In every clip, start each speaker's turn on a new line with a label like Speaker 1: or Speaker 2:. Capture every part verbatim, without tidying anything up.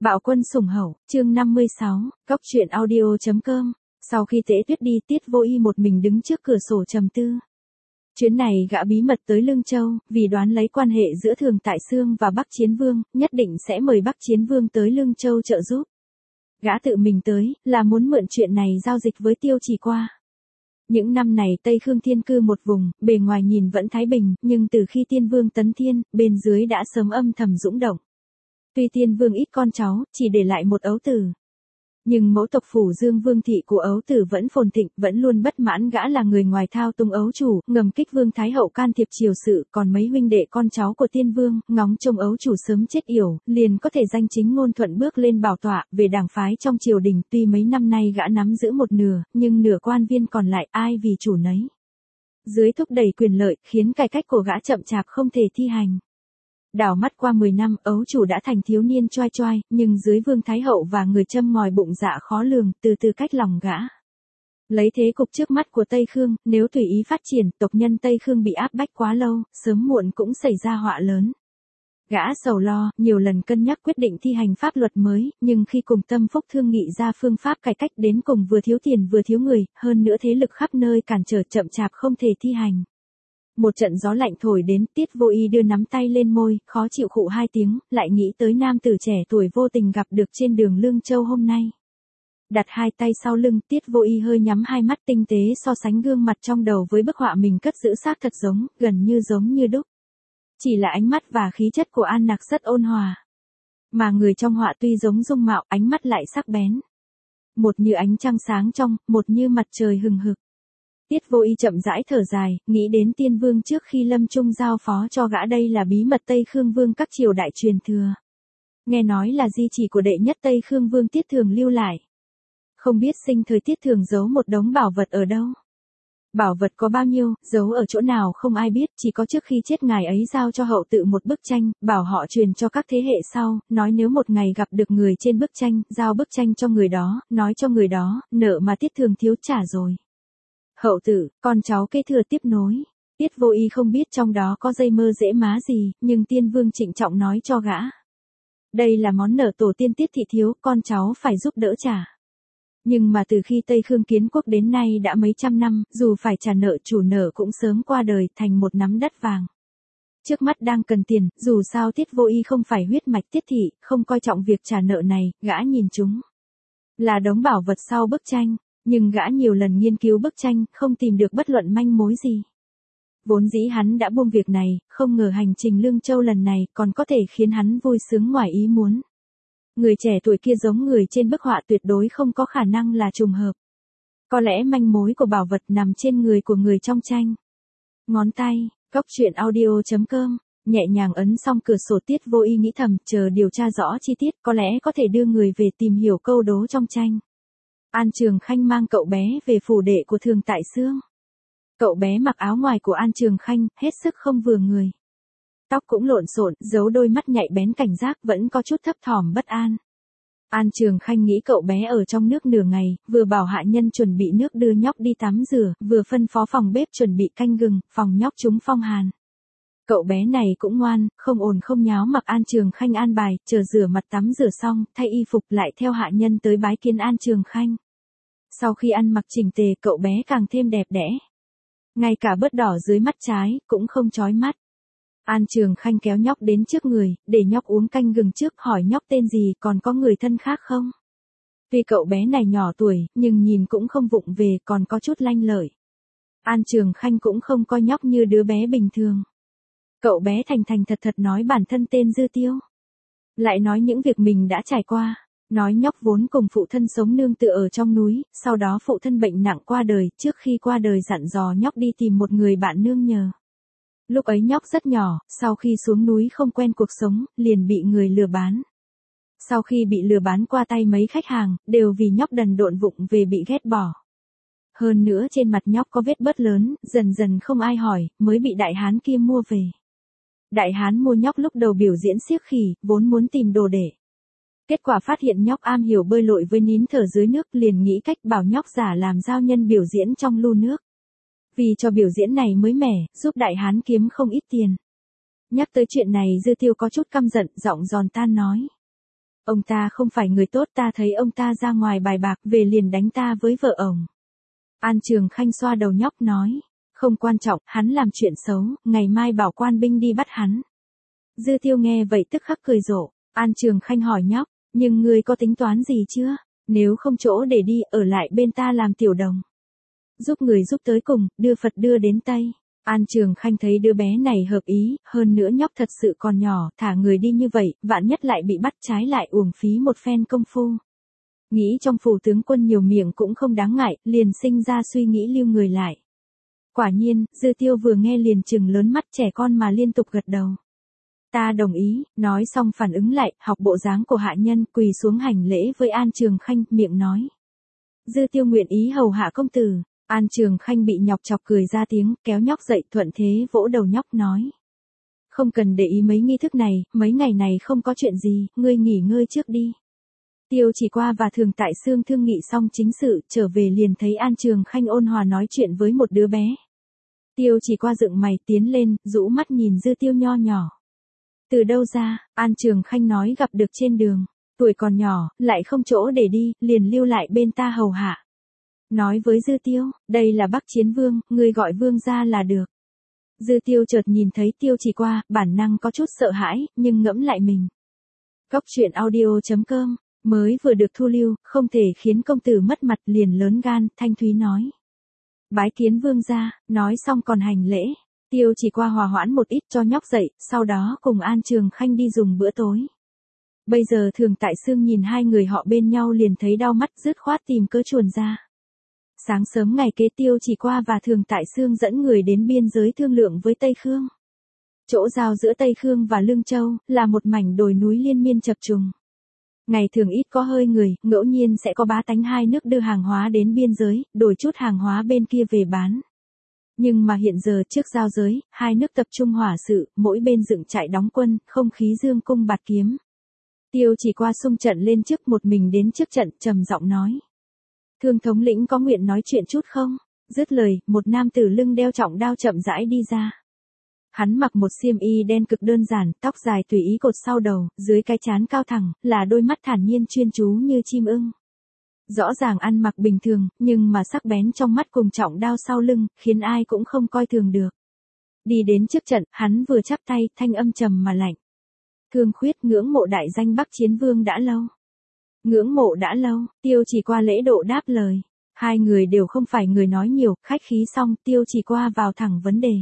Speaker 1: Bạo quân sủng hậu, chương năm mươi sáu, cóc truyện audio chấm com. Sau khi Tế Tuyết đi, Tiết Vô Y một mình đứng trước cửa sổ trầm tư. Chuyến này gã bí mật tới Lương Châu, vì đoán lấy quan hệ giữa Thường Tại Xương và Bắc Chiến Vương, nhất định sẽ mời Bắc Chiến Vương tới Lương Châu trợ giúp. Gã tự mình tới, là muốn mượn chuyện này giao dịch với Tiêu Chỉ qua. Những năm này Tây Khương thiên cư một vùng, bề ngoài nhìn vẫn thái bình, nhưng từ khi Tiên Vương tấn thiên, bên dưới đã sớm âm thầm dũng động. Tuy Tiên Vương ít con cháu, chỉ để lại một ấu tử. Nhưng mẫu tộc phủ Dương Vương thị của ấu tử vẫn phồn thịnh, vẫn luôn bất mãn gã là người ngoài thao túng ấu chủ, ngầm kích Vương Thái Hậu can thiệp triều sự, còn mấy huynh đệ con cháu của Tiên Vương, ngóng trông ấu chủ sớm chết yểu, liền có thể danh chính ngôn thuận bước lên bảo tọa, về đảng phái trong triều đình. Tuy mấy năm nay gã nắm giữ một nửa, nhưng nửa quan viên còn lại ai vì chủ nấy. Dưới thúc đẩy quyền lợi, khiến cải cách của gã chậm chạp không thể thi hành. Đảo mắt qua mười năm, ấu chủ đã thành thiếu niên choai choai, nhưng dưới Vương Thái Hậu và người châm ngòi bụng dạ khó lường, từ từ cách lòng gã. Lấy thế cục trước mắt của Tây Khương, nếu tùy ý phát triển, tộc nhân Tây Khương bị áp bách quá lâu, sớm muộn cũng xảy ra họa lớn. Gã sầu lo, nhiều lần cân nhắc quyết định thi hành pháp luật mới, nhưng khi cùng Tâm Phúc thương nghị ra phương pháp cải cách đến cùng vừa thiếu tiền vừa thiếu người, hơn nữa thế lực khắp nơi cản trở chậm chạp không thể thi hành. Một trận gió lạnh thổi đến, Tiết Vô Y đưa nắm tay lên môi, khó chịu khụ hai tiếng, lại nghĩ tới nam tử trẻ tuổi vô tình gặp được trên đường Lương Châu hôm nay. Đặt hai tay sau lưng, Tiết Vô Y hơi nhắm hai mắt tinh tế so sánh gương mặt trong đầu với bức họa mình cất giữ xác thật giống, gần như giống như đúc. Chỉ là ánh mắt và khí chất của An Nặc rất ôn hòa. Mà người trong họa tuy giống dung mạo, ánh mắt lại sắc bén. Một như ánh trăng sáng trong, một như mặt trời hừng hực. Tiết Vô Y chậm rãi thở dài, nghĩ đến Tiên Vương trước khi lâm chung giao phó cho gã đây là bí mật Tây Khương Vương các triều đại truyền thừa. Nghe nói là di chỉ của đệ nhất Tây Khương Vương Tiết Thường lưu lại. Không biết sinh thời Tiết Thường giấu một đống bảo vật ở đâu. Bảo vật có bao nhiêu, giấu ở chỗ nào không ai biết, chỉ có trước khi chết ngài ấy giao cho hậu tự một bức tranh, bảo họ truyền cho các thế hệ sau, nói nếu một ngày gặp được người trên bức tranh, giao bức tranh cho người đó, nói cho người đó, nợ mà Tiết Thường thiếu trả rồi. Hậu tử, con cháu kế thừa tiếp nối. Tiết Vô Y không biết trong đó có dây mơ dễ má gì, nhưng Tiên Vương trịnh trọng nói cho gã. Đây là món nợ tổ tiên Tiết thị thiếu, con cháu phải giúp đỡ trả. Nhưng mà từ khi Tây Khương kiến quốc đến nay đã mấy trăm năm, dù phải trả nợ chủ nợ cũng sớm qua đời thành một nắm đất vàng. Trước mắt đang cần tiền, dù sao Tiết Vô Y không phải huyết mạch Tiết thị, không coi trọng việc trả nợ này, gã nhìn chúng. Là đống bảo vật sau bức tranh. Nhưng gã nhiều lần nghiên cứu bức tranh, không tìm được bất luận manh mối gì. Vốn dĩ hắn đã buông việc này, không ngờ hành trình Lương Châu lần này còn có thể khiến hắn vui sướng ngoài ý muốn. Người trẻ tuổi kia giống người trên bức họa tuyệt đối không có khả năng là trùng hợp. Có lẽ manh mối của bảo vật nằm trên người của người trong tranh. Ngón tay, cóc truyện audio chấm com, nhẹ nhàng ấn xong cửa sổ. Tiết Vô Y nghĩ thầm, chờ điều tra rõ chi tiết, có lẽ có thể đưa người về tìm hiểu câu đố trong tranh. An Trường Khanh mang cậu bé về phủ đệ của Thường Tại Xương. Cậu bé mặc áo ngoài của An Trường Khanh, hết sức không vừa người. Tóc cũng lộn xộn, giấu đôi mắt nhạy bén cảnh giác, vẫn có chút thấp thỏm bất an. An Trường Khanh nghĩ cậu bé ở trong nước nửa ngày, vừa bảo hạ nhân chuẩn bị nước đưa nhóc đi tắm rửa, vừa phân phó phòng bếp chuẩn bị canh gừng, phòng nhóc trúng phong hàn. Cậu bé này cũng ngoan, không ồn không nháo mặc An Trường Khanh an bài, chờ rửa mặt tắm rửa xong, thay y phục lại theo hạ nhân tới bái kiến An Trường Khanh. Sau khi ăn mặc chỉnh tề, cậu bé càng thêm đẹp đẽ. Ngay cả bớt đỏ dưới mắt trái, cũng không chói mắt. An Trường Khanh kéo nhóc đến trước người, để nhóc uống canh gừng trước, hỏi nhóc tên gì, còn có người thân khác không? Tuy cậu bé này nhỏ tuổi, nhưng nhìn cũng không vụng về, còn có chút lanh lợi. An Trường Khanh cũng không coi nhóc như đứa bé bình thường. Cậu bé thành thành thật thật nói bản thân tên Dư Tiêu. Lại nói những việc mình đã trải qua. Nói nhóc vốn cùng phụ thân sống nương tựa ở trong núi, sau đó phụ thân bệnh nặng qua đời, trước khi qua đời dặn dò nhóc đi tìm một người bạn nương nhờ. Lúc ấy nhóc rất nhỏ, sau khi xuống núi không quen cuộc sống, liền bị người lừa bán. Sau khi bị lừa bán qua tay mấy khách hàng, đều vì nhóc đần độn vụng về bị ghét bỏ. Hơn nữa trên mặt nhóc có vết bớt lớn, dần dần không ai hỏi, mới bị đại hán kia mua về. Đại hán mua nhóc lúc đầu biểu diễn xiếc khỉ, vốn muốn tìm đồ để. Kết quả phát hiện nhóc am hiểu bơi lội với nín thở dưới nước, liền nghĩ cách bảo nhóc giả làm giao nhân biểu diễn trong lu nước. Vì cho biểu diễn này mới mẻ, giúp đại hán kiếm không ít tiền. Nhắc tới chuyện này Dư Tiêu có chút căm giận, giọng giòn tan nói. Ông ta không phải người tốt, ta thấy ông ta ra ngoài bài bạc về liền đánh ta với vợ ổng. An Trường Khanh xoa đầu nhóc nói. Không quan trọng, hắn làm chuyện xấu, ngày mai bảo quan binh đi bắt hắn. Dư Tiêu nghe vậy tức khắc cười rộ. An Trường Khanh hỏi nhóc, nhưng ngươi có tính toán gì chưa? Nếu không chỗ để đi, ở lại bên ta làm tiểu đồng. Giúp người giúp tới cùng, đưa Phật đưa đến Tây. An Trường Khanh thấy đứa bé này hợp ý, hơn nữa nhóc thật sự còn nhỏ, thả người đi như vậy, vạn nhất lại bị bắt trái lại uổng phí một phen công phu. Nghĩ trong phủ tướng quân nhiều miệng cũng không đáng ngại, liền sinh ra suy nghĩ lưu người lại. Quả nhiên, Dư Tiêu vừa nghe liền trừng lớn mắt trẻ con mà liên tục gật đầu. Ta đồng ý, nói xong phản ứng lại, học bộ dáng của hạ nhân, quỳ xuống hành lễ với An Trường Khanh, miệng nói. Dư Tiêu nguyện ý hầu hạ công tử. An Trường Khanh bị nhọc chọc cười ra tiếng, kéo nhóc dậy, thuận thế vỗ đầu nhóc nói. Không cần để ý mấy nghi thức này, mấy ngày này không có chuyện gì, ngươi nghỉ ngơi trước đi. Tiêu Chỉ Qua và Thường Tại Xương thương nghị xong chính sự, trở về liền thấy An Trường Khanh ôn hòa nói chuyện với một đứa bé. Tiêu Chỉ Qua dựng mày tiến lên, rũ mắt nhìn Dư Tiêu nho nhỏ. Từ đâu ra? An Trường Khanh nói gặp được trên đường. Tuổi còn nhỏ, lại không chỗ để đi, liền lưu lại bên ta hầu hạ. Nói với Dư Tiêu, đây là Bắc Chiến Vương, ngươi gọi vương ra là được. Dư Tiêu chợt nhìn thấy Tiêu Chỉ Qua, bản năng có chút sợ hãi, nhưng ngẫm lại mình. Góc truyện audio chấm com, mới vừa được thu lưu, không thể khiến công tử mất mặt, liền lớn gan, thanh thúy nói. Bái kiến vương ra, nói xong còn hành lễ. Tiêu Chỉ Qua hòa hoãn một ít cho nhóc dậy, sau đó cùng An Trường Khanh đi dùng bữa tối. Bây giờ Thường Tại Xương nhìn hai người họ bên nhau liền thấy đau mắt, dứt khoát tìm cớ chuồn ra. Sáng sớm ngày kế Tiêu Chỉ Qua và Thường Tại Xương dẫn người đến biên giới thương lượng với Tây Khương. Chỗ giao giữa Tây Khương và Lương Châu, là một mảnh đồi núi liên miên chập trùng. Ngày thường ít có hơi người, ngẫu nhiên sẽ có bá tánh hai nước đưa hàng hóa đến biên giới, đổi chút hàng hóa bên kia về bán. Nhưng mà hiện giờ trước giao giới, hai nước tập trung hỏa sự, mỗi bên dựng trại đóng quân, không khí dương cung bạt kiếm. Tiêu Chỉ Qua xung trận lên trước, một mình đến trước trận, trầm giọng nói. Thương thống lĩnh có nguyện nói chuyện chút không? Dứt lời, một nam tử lưng đeo trọng đao chậm rãi đi ra. Hắn mặc một xiêm y đen cực đơn giản, tóc dài tùy ý cột sau đầu, dưới cái trán cao thẳng, là đôi mắt thản nhiên chuyên chú như chim ưng. Rõ ràng ăn mặc bình thường, nhưng mà sắc bén trong mắt cùng trọng đao sau lưng, khiến ai cũng không coi thường được. Đi đến trước trận, hắn vừa chắp tay, thanh âm trầm mà lạnh. Thương Khuyết ngưỡng mộ đại danh Bắc Chiến Vương đã lâu. Ngưỡng mộ đã lâu, Tiêu Chỉ Qua lễ độ đáp lời. Hai người đều không phải người nói nhiều, khách khí xong, Tiêu Chỉ Qua vào thẳng vấn đề.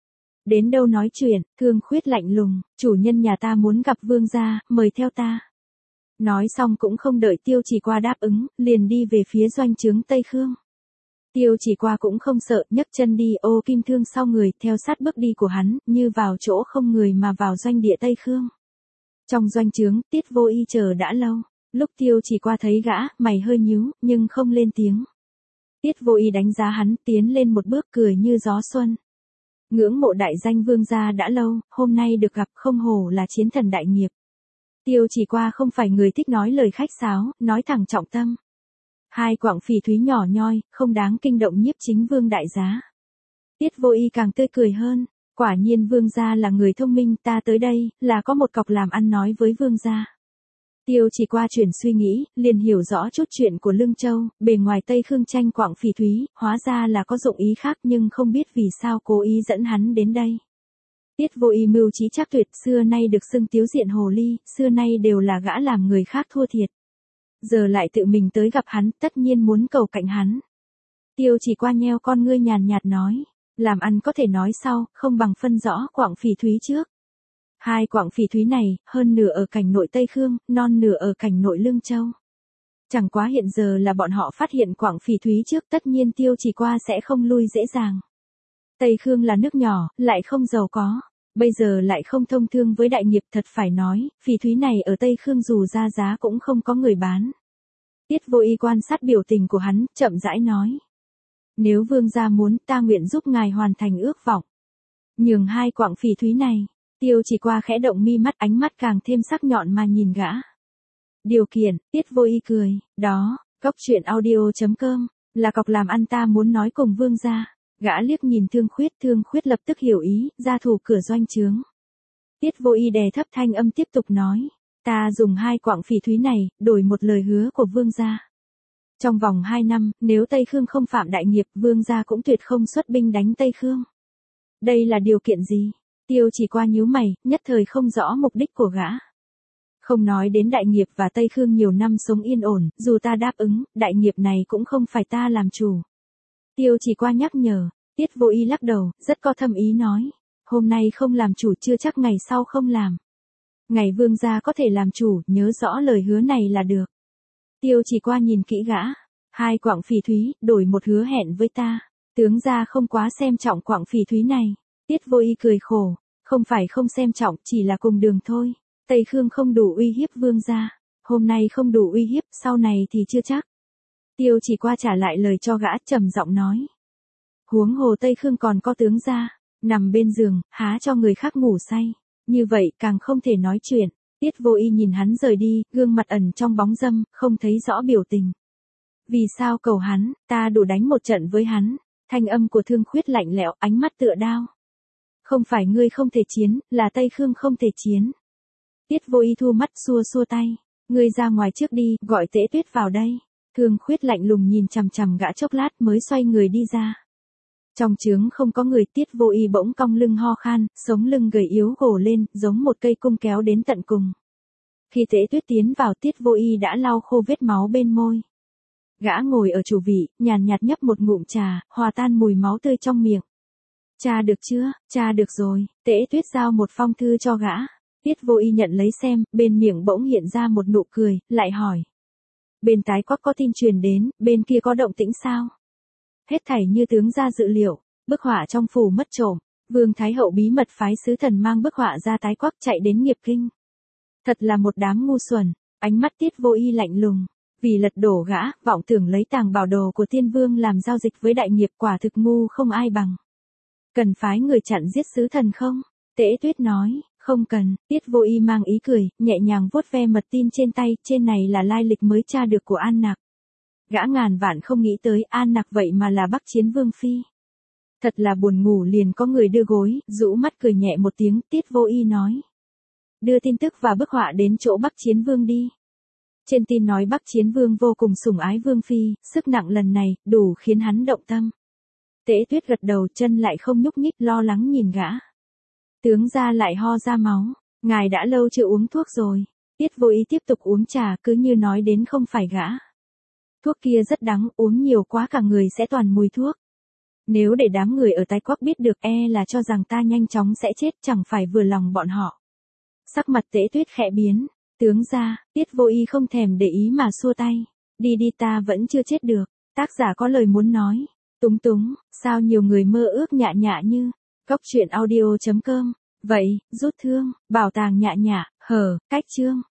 Speaker 1: Đến đâu nói chuyện, Thương Khuyết lạnh lùng, chủ nhân nhà ta muốn gặp vương gia, mời theo ta. Nói xong cũng không đợi Tiêu Chỉ Qua đáp ứng, liền đi về phía doanh trướng Tây Khương. Tiêu Chỉ Qua cũng không sợ, nhấc chân đi ô kim thương sau người, theo sát bước đi của hắn, như vào chỗ không người mà vào doanh địa Tây Khương. Trong doanh trướng, Tiết Vô Y chờ đã lâu. Lúc Tiêu Chỉ Qua thấy gã, mày hơi nhíu, nhưng không lên tiếng. Tiết Vô Y đánh giá hắn, tiến lên một bước cười như gió xuân. Ngưỡng mộ đại danh vương gia đã lâu, hôm nay được gặp không hổ là chiến thần đại nghiệp. Tiêu Chỉ Qua không phải người thích nói lời khách sáo, nói thẳng trọng tâm. Hai quặng phỉ thúy nhỏ nhoi, không đáng kinh động nhiếp chính vương đại giá. Tiết Vô Y càng tươi cười hơn, quả nhiên vương gia là người thông minh, ta tới đây, là có một cọc làm ăn nói với vương gia. Tiêu Chỉ Qua chuyển suy nghĩ, liền hiểu rõ chút chuyện của Lương Châu, bề ngoài Tây Khương tranh quặng phỉ thúy, hóa ra là có dụng ý khác nhưng không biết vì sao cố ý dẫn hắn đến đây. Tiết Vô Y mưu trí chắc tuyệt, xưa nay được xưng tiếu diện hồ ly, xưa nay đều là gã làm người khác thua thiệt. Giờ lại tự mình tới gặp hắn, tất nhiên muốn cầu cạnh hắn. Tiêu Chỉ Qua nheo con ngươi nhàn nhạt nói, làm ăn có thể nói sau, không bằng phân rõ quặng phỉ thúy trước. Hai quặng phỉ thúy này, hơn nửa ở cảnh nội Tây Khương, non nửa ở cảnh nội Lương Châu. Chẳng quá hiện giờ là bọn họ phát hiện quặng phỉ thúy trước, tất nhiên Tiêu Chỉ Qua sẽ không lui dễ dàng. Tây Khương là nước nhỏ, lại không giàu có, bây giờ lại không thông thương với đại nghiệp, thật phải nói, phỉ thúy này ở Tây Khương dù ra giá cũng không có người bán. Tiết Vô Y quan sát biểu tình của hắn, chậm rãi nói. Nếu vương gia muốn, ta nguyện giúp ngài hoàn thành ước vọng. Nhường hai quặng phỉ thúy này. Tiêu Chỉ Qua khẽ động mi mắt, ánh mắt càng thêm sắc nhọn mà nhìn gã. Điều kiện, Tiết Vô Y cười, đó, góc truyện audio chấm com, là cọc làm ăn ta muốn nói cùng vương gia. Gã liếc nhìn Thương Khuyết, Thương Khuyết lập tức hiểu ý, ra thủ cửa doanh trướng. Tiết Vô Y đè thấp thanh âm tiếp tục nói, Ta dùng hai quặng phỉ thúy này, đổi một lời hứa của vương gia. Trong vòng hai năm, nếu Tây Khương không phạm đại nghiệp, vương gia cũng tuyệt không xuất binh đánh Tây Khương. Đây là điều kiện gì? Tiêu Chỉ Qua nhíu mày, nhất thời không rõ mục đích của gã. Không nói đến đại nghiệp và Tây Khương nhiều năm sống yên ổn, dù ta đáp ứng, đại nghiệp này cũng không phải ta làm chủ. Tiêu Chỉ Qua nhắc nhở, Tiết Vô Y lắc đầu, rất có thâm ý nói. Hôm nay không làm chủ chưa chắc ngày sau không làm. Ngày vương gia có thể làm chủ, nhớ rõ lời hứa này là được. Tiêu Chỉ Qua nhìn kỹ gã. Hai quặng phỉ thúy, đổi một hứa hẹn với ta. Tướng gia không quá xem trọng quặng phỉ thúy này. Tiết Vô Y cười khổ. Không phải không xem trọng, chỉ là cùng đường thôi. Tây Khương không đủ uy hiếp vương gia. Hôm nay không đủ uy hiếp, sau này thì chưa chắc. Tiêu Chỉ Qua trả lại lời cho gã, trầm giọng nói. Huống hồ Tây Khương còn có tướng gia. Nằm bên giường, há cho người khác ngủ say. Như vậy càng không thể nói chuyện. Tiết Vô Y nhìn hắn rời đi, gương mặt ẩn trong bóng râm, không thấy rõ biểu tình. Vì sao cầu hắn, ta đủ đánh một trận với hắn. Thanh âm của Thương Khuyết lạnh lẽo, ánh mắt tựa đao. Không phải ngươi không thể chiến, là Tây Khương không thể chiến. Tiết Vô Y thu mắt xua xua tay. Ngươi ra ngoài trước đi, gọi Tế Tuyết vào đây. Thương Khuyết lạnh lùng nhìn chằm chằm gã chốc lát mới xoay người đi ra. Trong trướng không có người, Tiết Vô Y bỗng cong lưng ho khan, sống lưng gầy yếu gồ lên, giống một cây cung kéo đến tận cùng. Khi Tế Tuyết tiến vào, Tiết Vô Y đã lau khô vết máu bên môi. Gã ngồi ở chủ vị, nhàn nhạt nhấp một ngụm trà, hòa tan mùi máu tươi trong miệng. Cha được chưa? Cha được rồi. Tế Tuyết giao một phong thư cho gã. Tiết Vô Y nhận lấy xem, bên miệng bỗng hiện ra một nụ cười, lại hỏi. Bên Tái Quắc có tin truyền đến, bên kia có động tĩnh sao? Hết thảy như tướng ra dự liệu, bức họa trong phủ mất trộm, Vương Thái Hậu bí mật phái sứ thần mang bức họa ra Tái Quắc chạy đến Nghiệp Kinh. Thật là một đám ngu xuẩn, ánh mắt Tiết Vô Y lạnh lùng, vì lật đổ gã, vọng tưởng lấy tàng bảo đồ của Tiên Vương làm giao dịch với đại nghiệp, quả thực ngu không ai bằng. Cần phái người chặn giết sứ thần không? Tế Tuyết nói, không cần. Tiết Vô Y mang ý cười, nhẹ nhàng vuốt ve mật tin trên tay, trên này là lai lịch mới tra được của An Nặc. Gã ngàn vạn không nghĩ tới An Nặc vậy mà là Bắc Chiến Vương phi. Thật là buồn ngủ, liền có người đưa gối, rũ mắt cười nhẹ một tiếng. Tiết Vô Y nói, đưa tin tức và bức họa đến chỗ Bắc Chiến Vương đi. Trên tin nói Bắc Chiến Vương vô cùng sủng ái Vương phi, sức nặng lần này đủ khiến hắn động tâm. Tế Tuyết gật đầu, chân lại không nhúc nhích, lo lắng nhìn gã. Tướng gia lại ho ra máu, ngài đã lâu chưa uống thuốc rồi. Tiết Vô Y tiếp tục uống trà, cứ như nói đến không phải gã. Thuốc kia rất đắng, uống nhiều quá cả người sẽ toàn mùi thuốc. Nếu để đám người ở Tái Quắc biết được, e là cho rằng ta nhanh chóng sẽ chết, chẳng phải vừa lòng bọn họ. Sắc mặt Tế Tuyết khẽ biến. Tướng gia, Tiết Vô Y không thèm để ý mà xua tay. Đi đi, ta vẫn chưa chết được. Tác giả có lời muốn nói. Túng túng, sao nhiều người mơ ước nhạ nhạ như. Cóc truyện audio chấm com. Vậy, rút thương, bảo tàng nhạ nhạ, hở, cách chương.